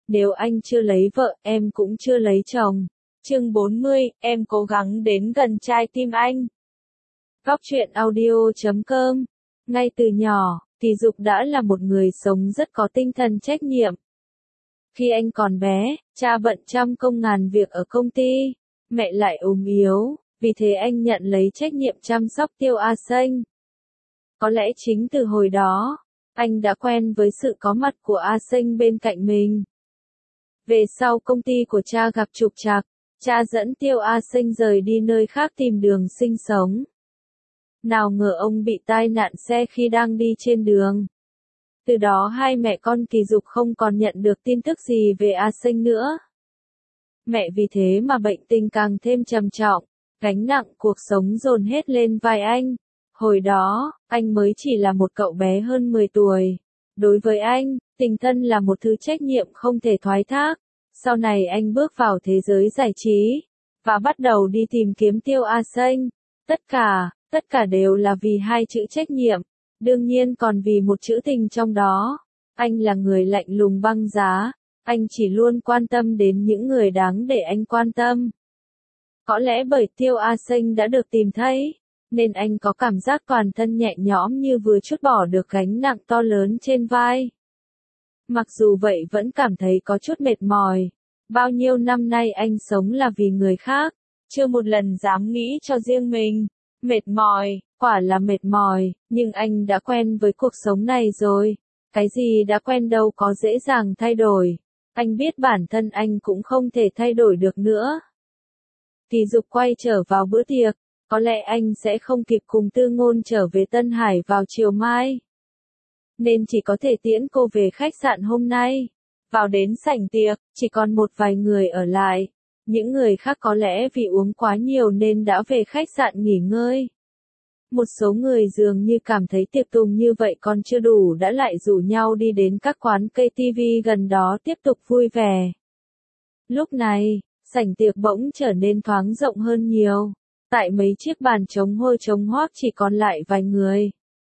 Nếu anh chưa lấy vợ, em cũng chưa lấy chồng. Chương 40, em cố gắng đến gần trái tim anh. Góc truyện audio.com. Ngay từ nhỏ, Kỳ Dục đã là một người sống rất có tinh thần trách nhiệm. Khi anh còn bé, cha bận trăm công ngàn việc ở công ty, mẹ lại ốm yếu, vì thế anh nhận lấy trách nhiệm chăm sóc Tiêu A Xanh. Có lẽ chính từ hồi đó, anh đã quen với sự có mặt của A Xanh bên cạnh mình. Về sau công ty của cha gặp trục trặc, cha dẫn Tiêu A Xanh rời đi nơi khác tìm đường sinh sống. Nào ngờ ông bị tai nạn xe khi đang đi trên đường. Từ đó hai mẹ con Kỳ Dục không còn nhận được tin tức gì về A Xanh nữa. Mẹ vì thế mà bệnh tình càng thêm trầm trọng, gánh nặng cuộc sống dồn hết lên vai anh. Hồi đó, anh mới chỉ là một cậu bé hơn 10 tuổi. Đối với anh, tình thân là một thứ trách nhiệm không thể thoái thác. Sau này anh bước vào thế giới giải trí, và bắt đầu đi tìm kiếm Tiêu A Xanh. Tất cả đều là vì hai chữ trách nhiệm, đương nhiên còn vì một chữ tình trong đó. Anh là người lạnh lùng băng giá, anh chỉ luôn quan tâm đến những người đáng để anh quan tâm. Có lẽ bởi Tiêu A Xanh đã được tìm thấy, nên anh có cảm giác toàn thân nhẹ nhõm như vừa trút bỏ được gánh nặng to lớn trên vai. Mặc dù vậy vẫn cảm thấy có chút mệt mỏi. Bao nhiêu năm nay anh sống là vì người khác, chưa một lần dám nghĩ cho riêng mình. Mệt mỏi, quả là mệt mỏi, nhưng anh đã quen với cuộc sống này rồi. Cái gì đã quen đâu có dễ dàng thay đổi. Anh biết bản thân anh cũng không thể thay đổi được nữa. Kỳ Dục quay trở vào bữa tiệc, có lẽ anh sẽ không kịp cùng Tư Ngôn trở về Tân Hải vào chiều mai, nên chỉ có thể tiễn cô về khách sạn hôm nay. Vào đến sảnh tiệc, chỉ còn một vài người ở lại. Những người khác có lẽ vì uống quá nhiều nên đã về khách sạn nghỉ ngơi. Một số người dường như cảm thấy tiệc tùng như vậy còn chưa đủ đã lại rủ nhau đi đến các quán cây TV gần đó tiếp tục vui vẻ. Lúc này, sảnh tiệc bỗng trở nên thoáng rộng hơn nhiều. Tại mấy chiếc bàn trống hôi trống hoác chỉ còn lại vài người.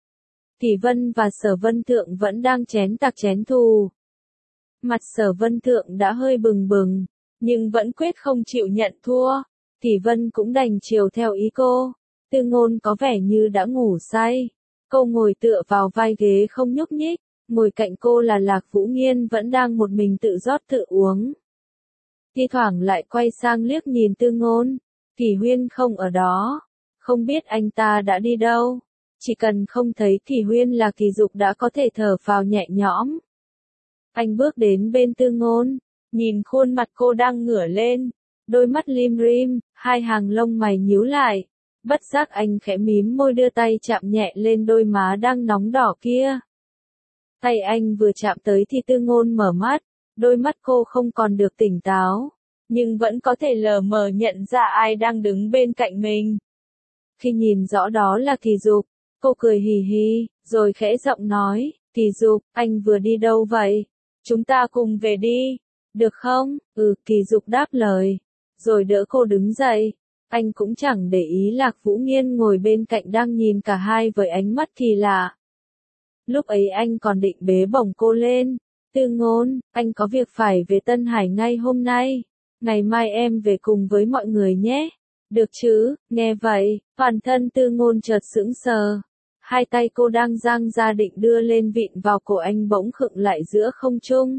Kỳ Vân và Sở Vân Thượng vẫn đang chén tạc chén thù. Mặt Sở Vân Thượng đã hơi bừng bừng, nhưng vẫn quyết không chịu nhận thua. Kỳ Vân cũng đành chiều theo ý cô. Tư Ngôn có vẻ như đã ngủ say. Cô ngồi tựa vào vai ghế không nhúc nhích. Ngồi cạnh cô là Lạc Vũ Nghiên vẫn đang một mình tự rót tự uống. Thi thoảng lại quay sang liếc nhìn Tư Ngôn. Kỳ Huyên không ở đó. Không biết anh ta đã đi đâu. Chỉ cần không thấy Kỳ Huyên là Kỳ Dục đã có thể thở phào nhẹ nhõm. Anh bước đến bên Tư Ngôn, nhìn khuôn mặt cô đang ngửa lên, đôi mắt lim rim, hai hàng lông mày nhíu lại. Bất giác anh khẽ mím môi đưa tay chạm nhẹ lên đôi má đang nóng đỏ kia. Tay anh vừa chạm tới thì Tư Ngôn mở mắt, đôi mắt cô không còn được tỉnh táo, nhưng vẫn có thể lờ mờ nhận ra ai đang đứng bên cạnh mình. Khi nhìn rõ đó là Kỳ Dục, cô cười hì hì, rồi khẽ giọng nói, Kỳ Dục, anh vừa đi đâu vậy? Chúng ta cùng về đi, được không? Kỳ Dục đáp lời, rồi đỡ cô đứng dậy. Anh cũng chẳng để ý Lạc Vũ Nghiên ngồi bên cạnh đang nhìn cả hai với ánh mắt kỳ lạ. Lúc ấy anh còn định bế bổng cô lên. Tư Ngôn, anh có việc phải về Tân Hải ngay hôm nay. Ngày mai em về cùng với mọi người nhé. Được chứ? Nghe vậy, toàn thân Tư Ngôn chợt sững sờ. Hai tay cô đang dang ra định đưa lên vịn vào cổ anh bỗng khựng lại giữa không trung.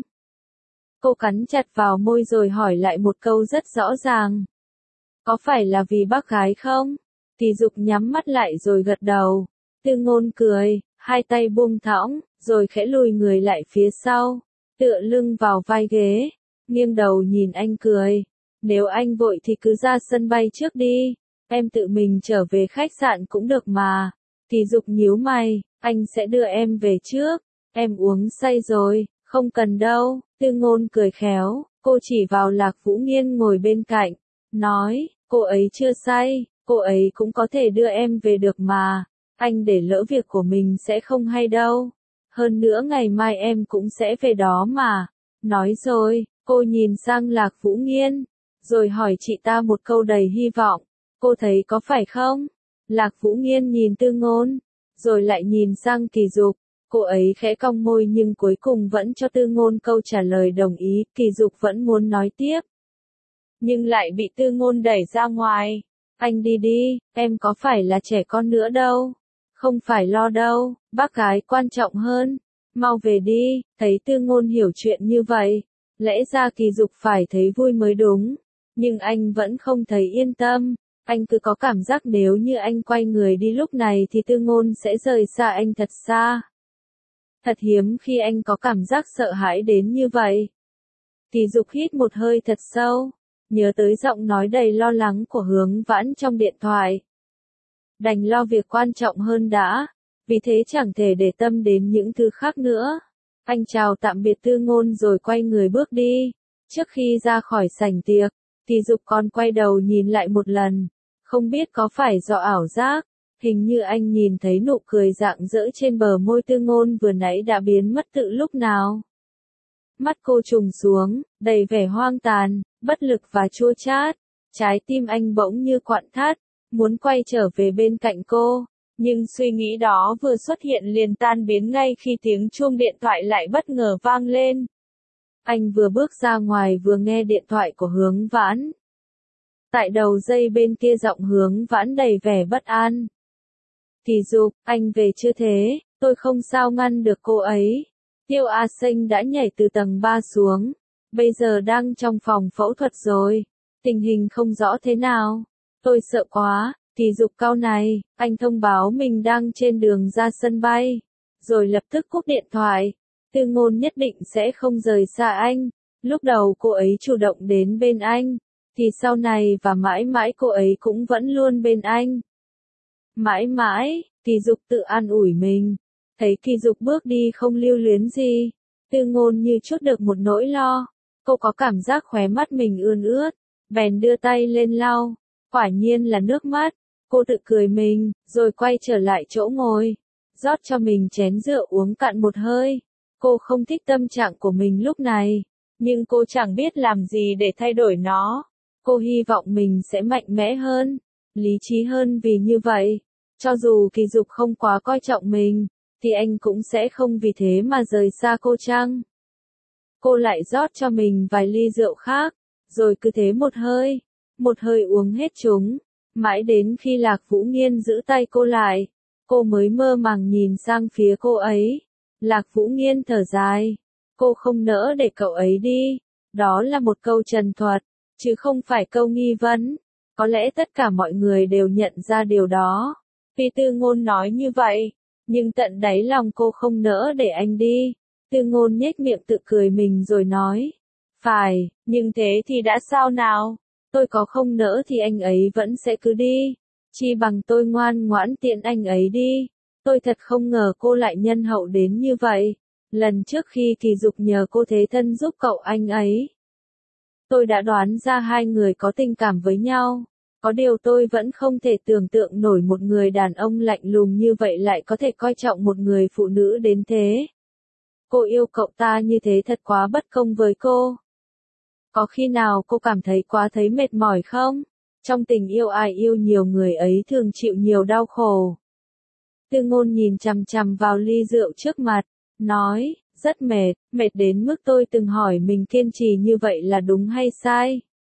Cô cắn chặt vào môi rồi hỏi lại một câu rất rõ ràng. Có phải là vì bác gái không? Kỳ Dục nhắm mắt lại rồi gật đầu. Tư Ngôn cười, hai tay buông thõng, rồi khẽ lùi người lại phía sau, tựa lưng vào vai ghế, nghiêng đầu nhìn anh cười. Nếu anh vội thì cứ ra sân bay trước đi, em tự mình trở về khách sạn cũng được mà. Kỳ Dục nhíu mày, anh sẽ đưa em về trước, em uống say rồi, không cần đâu. Tư Ngôn cười khéo, cô chỉ vào Lạc Vũ Nghiên ngồi bên cạnh, nói, cô ấy chưa say, cô ấy cũng có thể đưa em về được mà, anh để lỡ việc của mình sẽ không hay đâu. Hơn nữa ngày mai em cũng sẽ về đó mà. Nói rồi, cô nhìn sang Lạc Vũ Nghiên, rồi hỏi chị ta một câu đầy hy vọng, cô thấy có phải không? Lạc Vũ Nghiên nhìn Tư Ngôn, rồi lại nhìn sang Kỳ Dục, Cô ấy khẽ cong môi nhưng cuối cùng vẫn cho Tư Ngôn câu trả lời đồng ý, Kỳ Dục vẫn muốn nói tiếp. Nhưng lại bị Tư Ngôn đẩy ra ngoài. Anh đi đi, em có phải là trẻ con nữa đâu. Không phải lo đâu, bác gái quan trọng hơn. Mau về đi, thấy Tư Ngôn hiểu chuyện như vậy. Lẽ ra Kỳ Dục phải thấy vui mới đúng. Nhưng anh vẫn không thấy yên tâm. Anh cứ có cảm giác nếu như anh quay người đi lúc này thì Tư Ngôn sẽ rời xa anh thật xa. Thật hiếm khi anh có cảm giác sợ hãi đến như vậy. Kỳ Dục hít một hơi thật sâu, nhớ tới giọng nói đầy lo lắng của Hướng Vãn trong điện thoại. Đành lo việc quan trọng hơn đã, vì thế chẳng thể để tâm đến những thứ khác nữa. Anh chào tạm biệt Tư Ngôn rồi quay người bước đi. Trước khi ra khỏi sảnh tiệc, Kỳ Dục còn quay đầu nhìn lại một lần, không biết có phải do ảo giác. Hình như anh nhìn thấy nụ cười rạng rỡ trên bờ môi Tư Ngôn vừa nãy đã biến mất từ lúc nào. Mắt cô trùng xuống, đầy vẻ hoang tàn, bất lực và chua chát. Trái tim anh bỗng như quặn thắt, muốn quay trở về bên cạnh cô. Nhưng suy nghĩ đó vừa xuất hiện liền tan biến ngay khi tiếng chuông điện thoại lại bất ngờ vang lên. Anh vừa bước ra ngoài vừa nghe điện thoại của Hướng Vãn. Tại đầu dây bên kia giọng Hướng Vãn đầy vẻ bất an. Kỳ Dục, anh về chưa thế, tôi không sao ngăn được cô ấy. Tiêu A Sinh đã nhảy từ tầng 3 xuống, bây giờ đang trong phòng phẫu thuật rồi. Tình hình không rõ thế nào. Tôi sợ quá. Kỳ Dục cau này, anh thông báo mình đang trên đường ra sân bay, rồi lập tức cúp điện thoại. Tư Ngôn nhất định sẽ không rời xa anh. Lúc đầu cô ấy chủ động đến bên anh, thì sau này và mãi mãi cô ấy cũng vẫn luôn bên anh. Mãi mãi, Kỳ Dục tự an ủi mình. Thấy Kỳ Dục bước đi không lưu luyến gì, Tư Ngôn như trút được một nỗi lo. Cô có cảm giác khóe mắt mình ươn ướt, bèn đưa tay lên lau. Quả nhiên là nước mắt. Cô tự cười mình, rồi quay trở lại chỗ ngồi, rót cho mình chén rượu uống cạn một hơi. Cô không thích tâm trạng của mình lúc này, nhưng cô chẳng biết làm gì để thay đổi nó. Cô hy vọng mình sẽ mạnh mẽ hơn, lý trí hơn vì như vậy, cho dù Kỳ Dục không quá coi trọng mình, thì anh cũng sẽ không vì thế mà rời xa cô chăng? Cô lại rót cho mình vài ly rượu khác, rồi cứ thế một hơi uống hết chúng. Mãi đến khi Lạc Vũ Nghiên giữ tay cô lại, cô mới mơ màng nhìn sang phía cô ấy. Lạc Vũ Nghiên thở dài. Cô không nỡ để cậu ấy đi. Đó là một câu trần thuật, chứ không phải câu nghi vấn. Có lẽ tất cả mọi người đều nhận ra điều đó. Vì Tư Ngôn nói như vậy, nhưng tận đáy lòng cô không nỡ để anh đi. Tư Ngôn nhếch miệng tự cười mình rồi nói. Phải, nhưng thế thì đã sao nào? Tôi có không nỡ thì anh ấy vẫn sẽ cứ đi. Chi bằng tôi ngoan ngoãn tiện anh ấy đi. Tôi thật không ngờ cô lại nhân hậu đến như vậy. Lần trước khi Kỳ Dục nhờ cô thế thân giúp cậu anh ấy, tôi đã đoán ra hai người có tình cảm với nhau. Có điều tôi vẫn không thể tưởng tượng nổi một người đàn ông lạnh lùng như vậy lại có thể coi trọng một người phụ nữ đến thế. Cô yêu cậu ta như thế thật quá bất công với cô. Có khi nào cô cảm thấy quá thấy mệt mỏi không? Trong tình yêu ai yêu nhiều người ấy thường chịu nhiều đau khổ. Tư Ngôn nhìn chằm chằm vào ly rượu trước mặt, nói, rất mệt, mệt đến mức tôi từng hỏi mình kiên trì như vậy là đúng hay sai.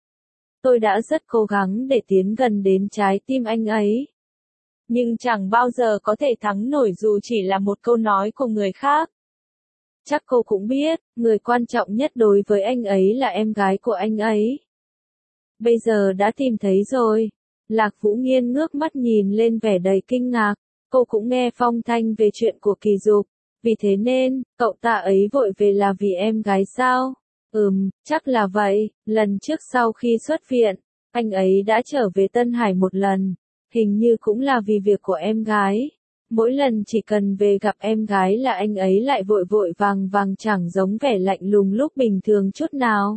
Tôi đã rất cố gắng để tiến gần đến trái tim anh ấy. Nhưng chẳng bao giờ có thể thắng nổi dù chỉ là một câu nói của người khác. Chắc cô cũng biết, người quan trọng nhất đối với anh ấy là em gái của anh ấy. Bây giờ đã tìm thấy rồi. Lạc Vũ Nghiên ngước mắt nhìn lên vẻ đầy kinh ngạc. Cô cũng nghe phong thanh về chuyện của Kỳ Dục. Vì thế nên, cậu ta ấy vội về là vì em gái sao? Chắc là vậy. Lần trước sau khi xuất viện, anh ấy đã trở về Tân Hải một lần. Hình như cũng là vì việc của em gái. Mỗi lần chỉ cần về gặp em gái là anh ấy lại vội vội vàng vàng chẳng giống vẻ lạnh lùng lúc bình thường chút nào.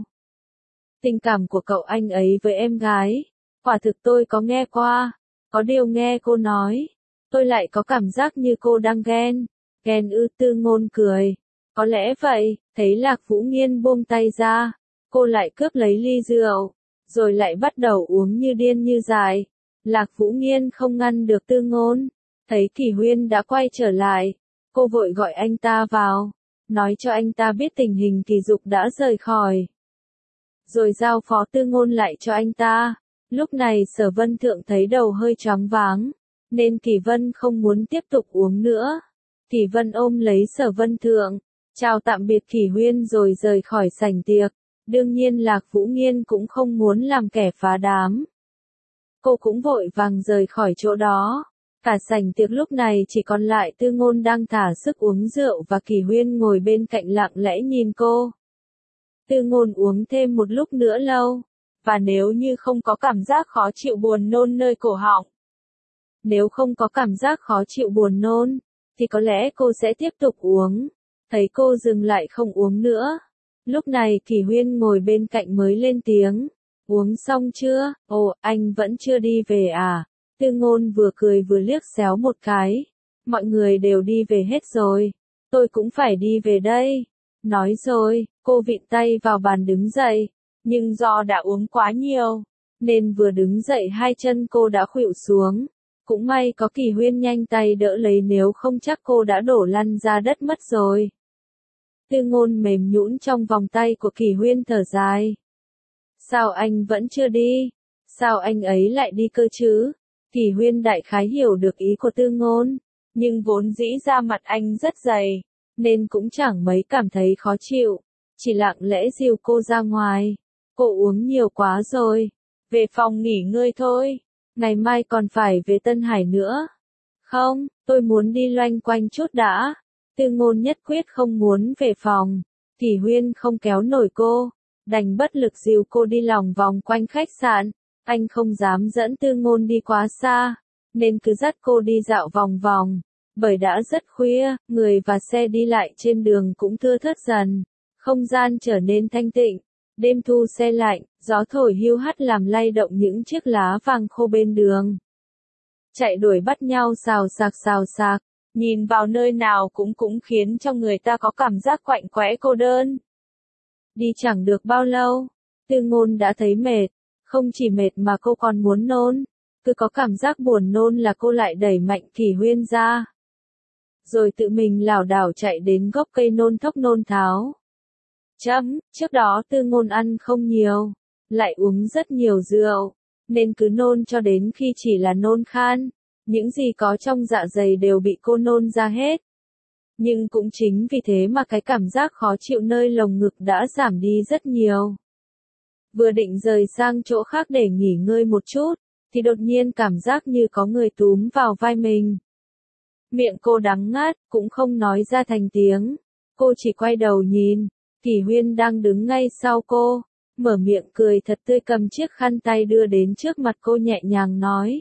Tình cảm của cậu anh ấy với em gái, quả thực tôi có nghe qua. Có điều nghe cô nói, tôi lại có cảm giác như cô đang ghen. Ghen ư? Tư Ngôn cười. Có lẽ vậy. Thấy Lạc Vũ Nghiên buông tay ra, cô lại cướp lấy ly rượu, rồi lại bắt đầu uống như điên như dại. Lạc Vũ Nghiên không ngăn được Tư Ngôn. Thấy Kỳ Huyên đã quay trở lại, Cô vội gọi anh ta vào, nói cho anh ta biết tình hình Kỳ Dục đã rời khỏi. Rồi giao Phó Tư Ngôn lại cho anh ta. Lúc này Sở Vân Thượng thấy đầu hơi choáng váng, nên Kỳ Vân không muốn tiếp tục uống nữa. Kỳ Vân ôm lấy Sở Vân Thượng, chào tạm biệt Kỳ Huyên rồi rời khỏi sảnh tiệc. Đương nhiên Lạc Vũ Nghiên cũng không muốn làm kẻ phá đám. Cô cũng vội vàng rời khỏi chỗ đó. Cả sảnh tiệc lúc này chỉ còn lại Tư Ngôn đang thả sức uống rượu và Kỳ Huyên ngồi bên cạnh lặng lẽ nhìn cô. Tư Ngôn uống thêm một lúc nữa lâu, và nếu như không có cảm giác khó chịu buồn nôn nơi cổ họng. Nếu không có cảm giác khó chịu buồn nôn, thì có lẽ cô sẽ tiếp tục uống. Thấy cô dừng lại không uống nữa. Lúc này Kỳ Huyên ngồi bên cạnh mới lên tiếng. Uống xong chưa? Ồ, anh vẫn chưa đi về à? Tư Ngôn vừa cười vừa liếc xéo một cái. Mọi người đều đi về hết rồi. Tôi cũng phải đi về đây. Nói rồi, cô vịn tay vào bàn đứng dậy. Nhưng do đã uống quá nhiều, nên vừa đứng dậy hai chân cô đã khuỵu xuống. Cũng may có Kỳ Huyên nhanh tay đỡ lấy, nếu không chắc cô đã đổ lăn ra đất mất rồi. Tư Ngôn mềm nhũn trong vòng tay của Kỳ Huyên thở dài. Sao anh vẫn chưa đi? Sao anh ấy lại đi cơ chứ? Kỳ Huyên đại khái hiểu được ý của Tư Ngôn, nhưng vốn dĩ da mặt anh rất dày, nên cũng chẳng mấy cảm thấy khó chịu, chỉ lặng lẽ dìu cô ra ngoài. Cô uống nhiều quá rồi, về phòng nghỉ ngơi thôi, ngày mai còn phải về Tân Hải nữa. Không, tôi muốn đi loanh quanh chút đã. Tư Ngôn nhất quyết không muốn về phòng. Kỳ Huyên không kéo nổi cô, đành bất lực dìu cô đi lòng vòng quanh khách sạn. Anh không dám dẫn Tư Ngôn đi quá xa, nên cứ dắt cô đi dạo vòng vòng. Bởi đã rất khuya, người và xe đi lại trên đường cũng thưa thớt dần, không gian trở nên thanh tịnh. Đêm thu se lạnh, gió thổi hiu hắt làm lay động những chiếc lá vàng khô bên đường. Chạy đuổi bắt nhau xào xạc, nhìn vào nơi nào cũng khiến cho người ta có cảm giác quạnh quẽ cô đơn. Đi chẳng được bao lâu, Tư Ngôn đã thấy mệt, không chỉ mệt mà cô còn muốn nôn. Cứ có cảm giác buồn nôn là cô lại đẩy mạnh Kỳ Huyên ra. Rồi tự mình lảo đảo chạy đến gốc cây nôn thốc nôn tháo. Trước đó Tư Ngôn ăn không nhiều, lại uống rất nhiều rượu, nên cứ nôn cho đến khi chỉ là nôn khan, những gì có trong dạ dày đều bị cô nôn ra hết. Nhưng cũng chính vì thế mà cái cảm giác khó chịu nơi lồng ngực đã giảm đi rất nhiều. Vừa định rời sang chỗ khác để nghỉ ngơi một chút, thì đột nhiên cảm giác như có người túm vào vai mình. Miệng cô đắng ngắt, cũng không nói ra thành tiếng. Cô chỉ quay đầu nhìn, Kỳ Huyên đang đứng ngay sau cô, mở miệng cười thật tươi, cầm chiếc khăn tay đưa đến trước mặt cô nhẹ nhàng nói.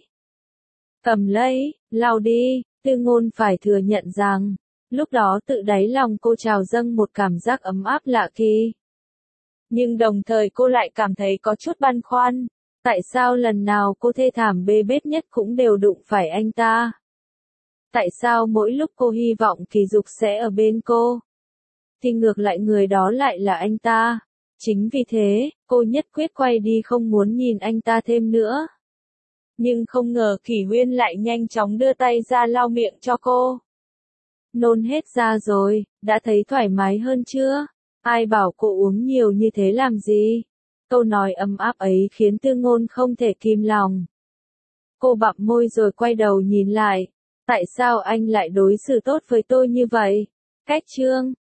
Cầm lấy, lau đi. Tư Ngôn phải thừa nhận rằng, lúc đó tự đáy lòng cô trào dâng một cảm giác ấm áp lạ kỳ. Nhưng đồng thời cô lại cảm thấy có chút băn khoăn, tại sao lần nào cô thê thảm bê bết nhất cũng đều đụng phải anh ta? Tại sao mỗi lúc cô hy vọng Kỳ Dục sẽ ở bên cô, thì ngược lại người đó lại là anh ta? Chính vì thế, cô nhất quyết quay đi không muốn nhìn anh ta thêm nữa. Nhưng không ngờ Kỳ Huyên lại nhanh chóng đưa tay ra lau miệng cho cô. Nôn hết ra rồi, đã thấy thoải mái hơn chưa? Ai bảo cô uống nhiều như thế làm gì? Câu nói ấm áp ấy khiến Tư Ngôn không thể kìm lòng. Cô bặm môi rồi quay đầu nhìn lại. Tại sao anh lại đối xử tốt với tôi như vậy? Cách chương